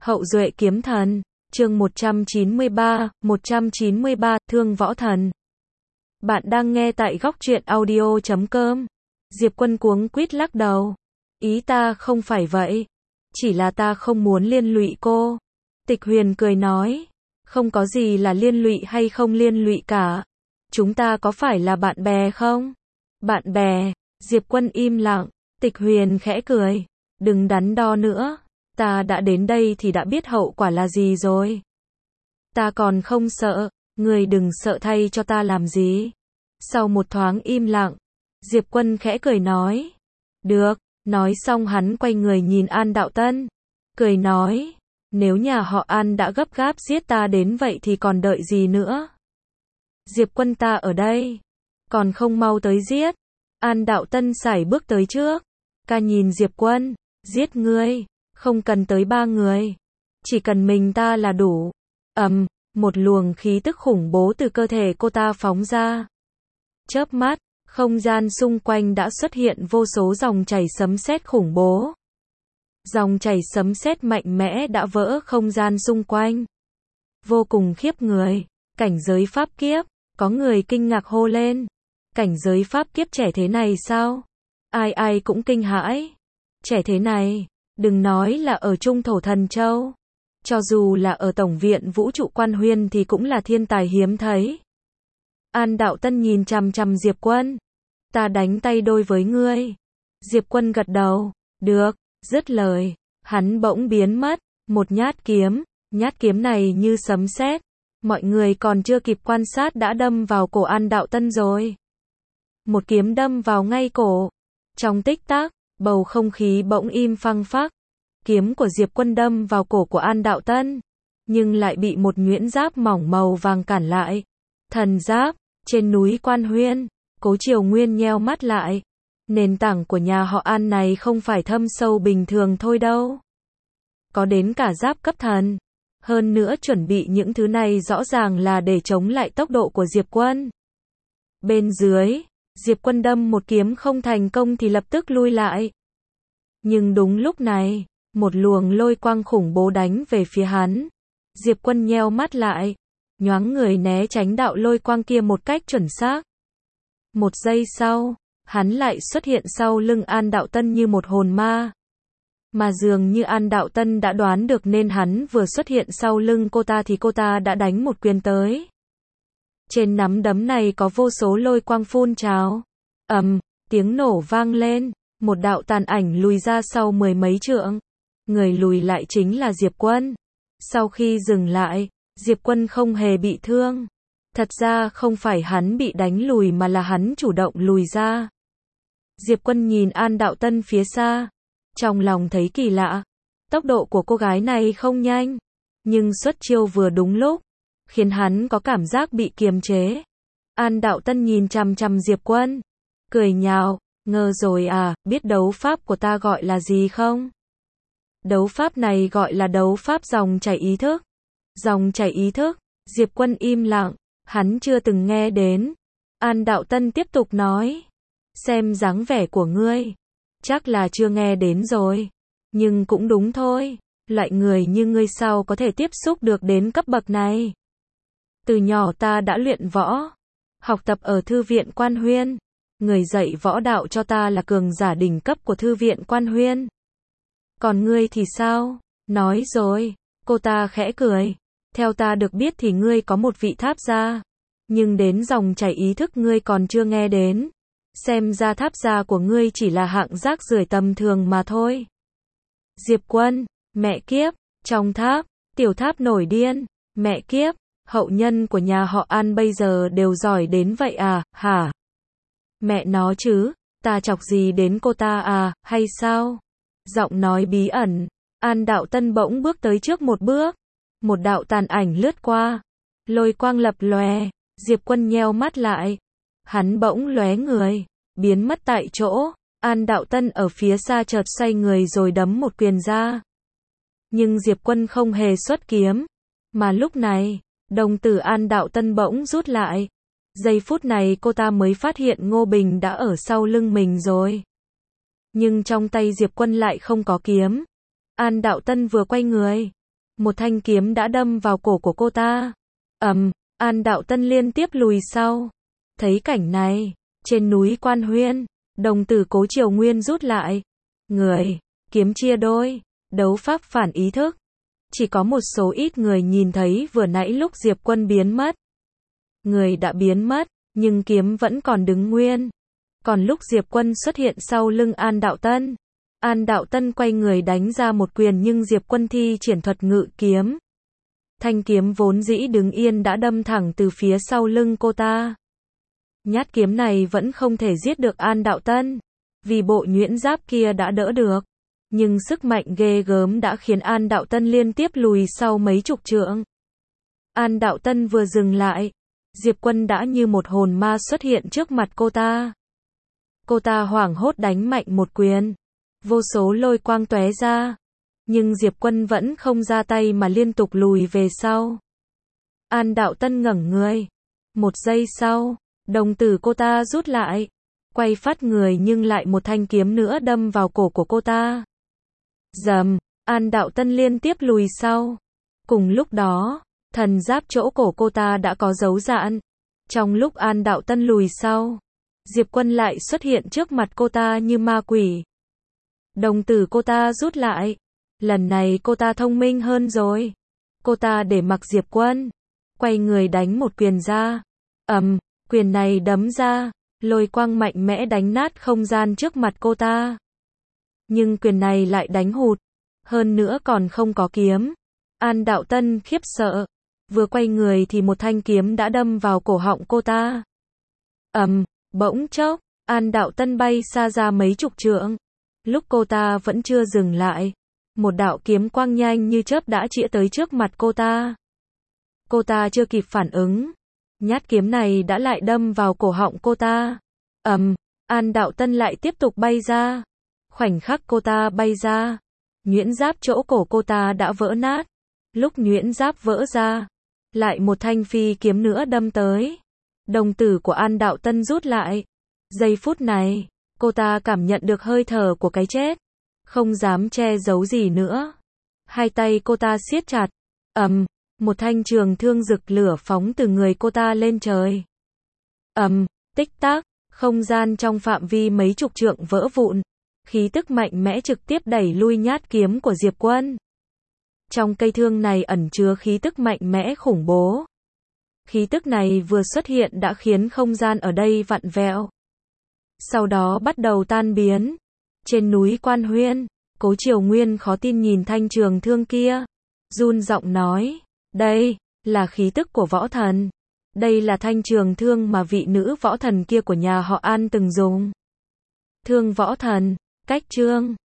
Hậu duệ kiếm thần, chương 193, Thương võ thần. Bạn đang nghe tại góc truyện audio.com. Diệp Quân cuống quýt lắc đầu. Ý ta không phải vậy. Chỉ là ta không muốn liên lụy cô. Tịch Huyền cười nói. Không có gì là liên lụy hay không liên lụy cả. Chúng ta có phải là bạn bè không? Bạn bè, Diệp Quân im lặng. Tịch Huyền khẽ cười. Đừng đắn đo nữa. Ta đã đến đây thì đã biết hậu quả là gì rồi. Ta còn không sợ, người đừng sợ thay cho ta làm gì. Sau một thoáng im lặng, Diệp Quân khẽ cười nói. Được, nói xong hắn quay người nhìn An Đạo Tân. Cười nói, nếu nhà họ An đã gấp gáp giết ta đến vậy thì còn đợi gì nữa. Diệp Quân ta ở đây, còn không mau tới giết. An Đạo Tân sải bước tới trước. Ca nhìn Diệp Quân, giết ngươi. Không cần tới 3 người. Chỉ cần mình ta là đủ. Một luồng khí tức khủng bố từ cơ thể cô ta phóng ra. Chớp mắt, không gian xung quanh đã xuất hiện vô số dòng chảy sấm sét khủng bố. Dòng chảy sấm sét mạnh mẽ đã vỡ không gian xung quanh. Vô cùng khiếp người. Cảnh giới pháp kiếp, có người kinh ngạc hô lên. Cảnh giới pháp kiếp trẻ thế này sao? Ai ai cũng kinh hãi. Trẻ thế này. Đừng nói là ở Trung Thổ Thần Châu. Cho dù là ở Tổng viện Vũ trụ Quan Huyên thì cũng là thiên tài hiếm thấy. An Đạo Tân nhìn chằm chằm Diệp Quân. Ta đánh tay đôi với ngươi. Diệp Quân gật đầu. Được, dứt lời. Hắn bỗng biến mất. Một nhát kiếm này như sấm sét. Mọi người còn chưa kịp quan sát đã đâm vào cổ An Đạo Tân rồi. Một kiếm đâm vào ngay cổ. Trong tích tắc, bầu không khí bỗng im phăng phắc. Kiếm của Diệp Quân đâm vào cổ của An Đạo Tân, nhưng lại bị một nhuyễn giáp mỏng màu vàng cản lại. Thần giáp, trên núi Quan Huyên, Cố Triều Nguyên nheo mắt lại. Nền tảng của nhà họ An này không phải thâm sâu bình thường thôi đâu. Có đến cả giáp cấp thần. Hơn nữa chuẩn bị những thứ này rõ ràng là để chống lại tốc độ của Diệp Quân. Bên dưới, Diệp Quân đâm một kiếm không thành công thì lập tức lui lại. Nhưng đúng lúc này, một luồng lôi quang khủng bố đánh về phía hắn. Diệp Quân nheo mắt lại, nhoáng người né tránh đạo lôi quang kia một cách chuẩn xác. Một giây sau, hắn lại xuất hiện sau lưng An Đạo Tân như một hồn ma. Mà dường như An Đạo Tân đã đoán được nên hắn vừa xuất hiện sau lưng cô ta thì cô ta đã đánh một quyền tới. Trên nắm đấm này có vô số lôi quang phun trào. Tiếng nổ vang lên, một đạo tàn ảnh lùi ra sau 10 mấy trượng. Người lùi lại chính là Diệp Quân. Sau khi dừng lại, Diệp Quân không hề bị thương. Thật ra không phải hắn bị đánh lùi mà là hắn chủ động lùi ra. Diệp Quân nhìn An Đạo Tân phía xa. Trong lòng thấy kỳ lạ. Tốc độ của cô gái này không nhanh. Nhưng xuất chiêu vừa đúng lúc. Khiến hắn có cảm giác bị kiềm chế. An Đạo Tân nhìn chằm chằm Diệp Quân. Cười nhạo. Ngờ rồi à, biết đấu pháp của ta gọi là gì không? Đấu pháp này gọi là đấu pháp dòng chảy ý thức. Dòng chảy ý thức, Diệp Quân im lặng, hắn chưa từng nghe đến. An Đạo Tân tiếp tục nói. Xem dáng vẻ của ngươi, chắc là chưa nghe đến rồi. Nhưng cũng đúng thôi, loại người như ngươi sao có thể tiếp xúc được đến cấp bậc này. Từ nhỏ ta đã luyện võ, học tập ở Thư viện Quan Huyên. Người dạy võ đạo cho ta là cường giả đỉnh cấp của Thư viện Quan Huyên. Còn ngươi thì sao? Nói rồi, cô ta khẽ cười. Theo ta được biết thì ngươi có một vị tháp gia. Nhưng đến dòng chảy ý thức ngươi còn chưa nghe đến. Xem ra tháp gia của ngươi chỉ là hạng rác rưởi tầm thường mà thôi. Diệp Quân, mẹ kiếp, trong tháp, tiểu tháp nổi điên. Mẹ kiếp, hậu nhân của nhà họ An bây giờ đều giỏi đến vậy à, hả? Mẹ nó chứ, ta chọc gì đến cô ta à, hay sao? Giọng nói bí ẩn, An Đạo Tân bỗng bước tới trước một bước. Một đạo tàn ảnh lướt qua. Lôi quang lập lòe, Diệp Quân nheo mắt lại. Hắn bỗng lóe người, biến mất tại chỗ. An Đạo Tân ở phía xa chợt xoay người rồi đấm một quyền ra. Nhưng Diệp Quân không hề xuất kiếm. Mà lúc này, đồng tử An Đạo Tân bỗng rút lại. Giây phút này cô ta mới phát hiện Ngô Bình đã ở sau lưng mình rồi. Nhưng trong tay Diệp Quân lại không có kiếm. An Đạo Tân vừa quay người, một thanh kiếm đã đâm vào cổ của cô ta. An Đạo Tân liên tiếp lùi sau. Thấy cảnh này, trên núi Quan Huyên, đồng tử Cố Triều Nguyên rút lại. Người, kiếm chia đôi, đấu pháp phản ý thức. Chỉ có một số ít người nhìn thấy vừa nãy lúc Diệp Quân biến mất. Người đã biến mất, nhưng kiếm vẫn còn đứng nguyên. Còn lúc Diệp Quân xuất hiện sau lưng An Đạo Tân quay người đánh ra một quyền nhưng Diệp Quân thi triển thuật ngự kiếm. Thanh kiếm vốn dĩ đứng yên đã đâm thẳng từ phía sau lưng cô ta. Nhát kiếm này vẫn không thể giết được An Đạo Tân, vì bộ nhuyễn giáp kia đã đỡ được. Nhưng sức mạnh ghê gớm đã khiến An Đạo Tân liên tiếp lùi sau mấy chục trượng. An Đạo Tân vừa dừng lại, Diệp Quân đã như một hồn ma xuất hiện trước mặt cô ta. Cô ta hoảng hốt đánh mạnh một quyền. Vô số lôi quang tóe ra. Nhưng Diệp Quân vẫn không ra tay mà liên tục lùi về sau. An Đạo Tân ngẩng người. Một giây sau, đồng tử cô ta rút lại. Quay phát người nhưng lại một thanh kiếm nữa đâm vào cổ của cô ta. Rầm, An Đạo Tân liên tiếp lùi sau. Cùng lúc đó, thần giáp chỗ cổ cô ta đã có dấu rạn. Trong lúc An Đạo Tân lùi sau, Diệp Quân lại xuất hiện trước mặt cô ta như ma quỷ. Đồng tử cô ta rút lại. Lần này cô ta thông minh hơn rồi. Cô ta để mặc Diệp Quân. Quay người đánh một quyền ra. Quyền này đấm ra. Lôi quang mạnh mẽ đánh nát không gian trước mặt cô ta. Nhưng quyền này lại đánh hụt. Hơn nữa còn không có kiếm. An Đạo Tân khiếp sợ. Vừa quay người thì một thanh kiếm đã đâm vào cổ họng cô ta. Bỗng chốc, An Đạo Tân bay xa ra mấy chục trượng. Lúc cô ta vẫn chưa dừng lại, một đạo kiếm quang nhanh như chớp đã chĩa tới trước mặt cô ta. Cô ta chưa kịp phản ứng, nhát kiếm này đã lại đâm vào cổ họng cô ta. An Đạo Tân lại tiếp tục bay ra. Khoảnh khắc cô ta bay ra, nhuyễn giáp chỗ cổ cô ta đã vỡ nát. Lúc nhuyễn giáp vỡ ra, lại một thanh phi kiếm nữa đâm tới. Đồng tử của An Đạo Tân rút lại. Giây phút này, cô ta cảm nhận được hơi thở của cái chết. Không dám che giấu gì nữa. Hai tay cô ta siết chặt. Một thanh trường thương rực lửa phóng từ người cô ta lên trời. Tích tắc, không gian trong phạm vi mấy chục trượng vỡ vụn. Khí tức mạnh mẽ trực tiếp đẩy lui nhát kiếm của Diệp Quân. Trong cây thương này ẩn chứa khí tức mạnh mẽ khủng bố. Khí tức này vừa xuất hiện đã khiến không gian ở đây vặn vẹo. Sau đó bắt đầu tan biến. Trên núi Quan Huyên, Cố Triều Nguyên khó tin nhìn thanh trường thương kia. Run giọng nói, đây là khí tức của võ thần. Đây là thanh trường thương mà vị nữ võ thần kia của nhà họ An từng dùng. Thương võ thần, cách chương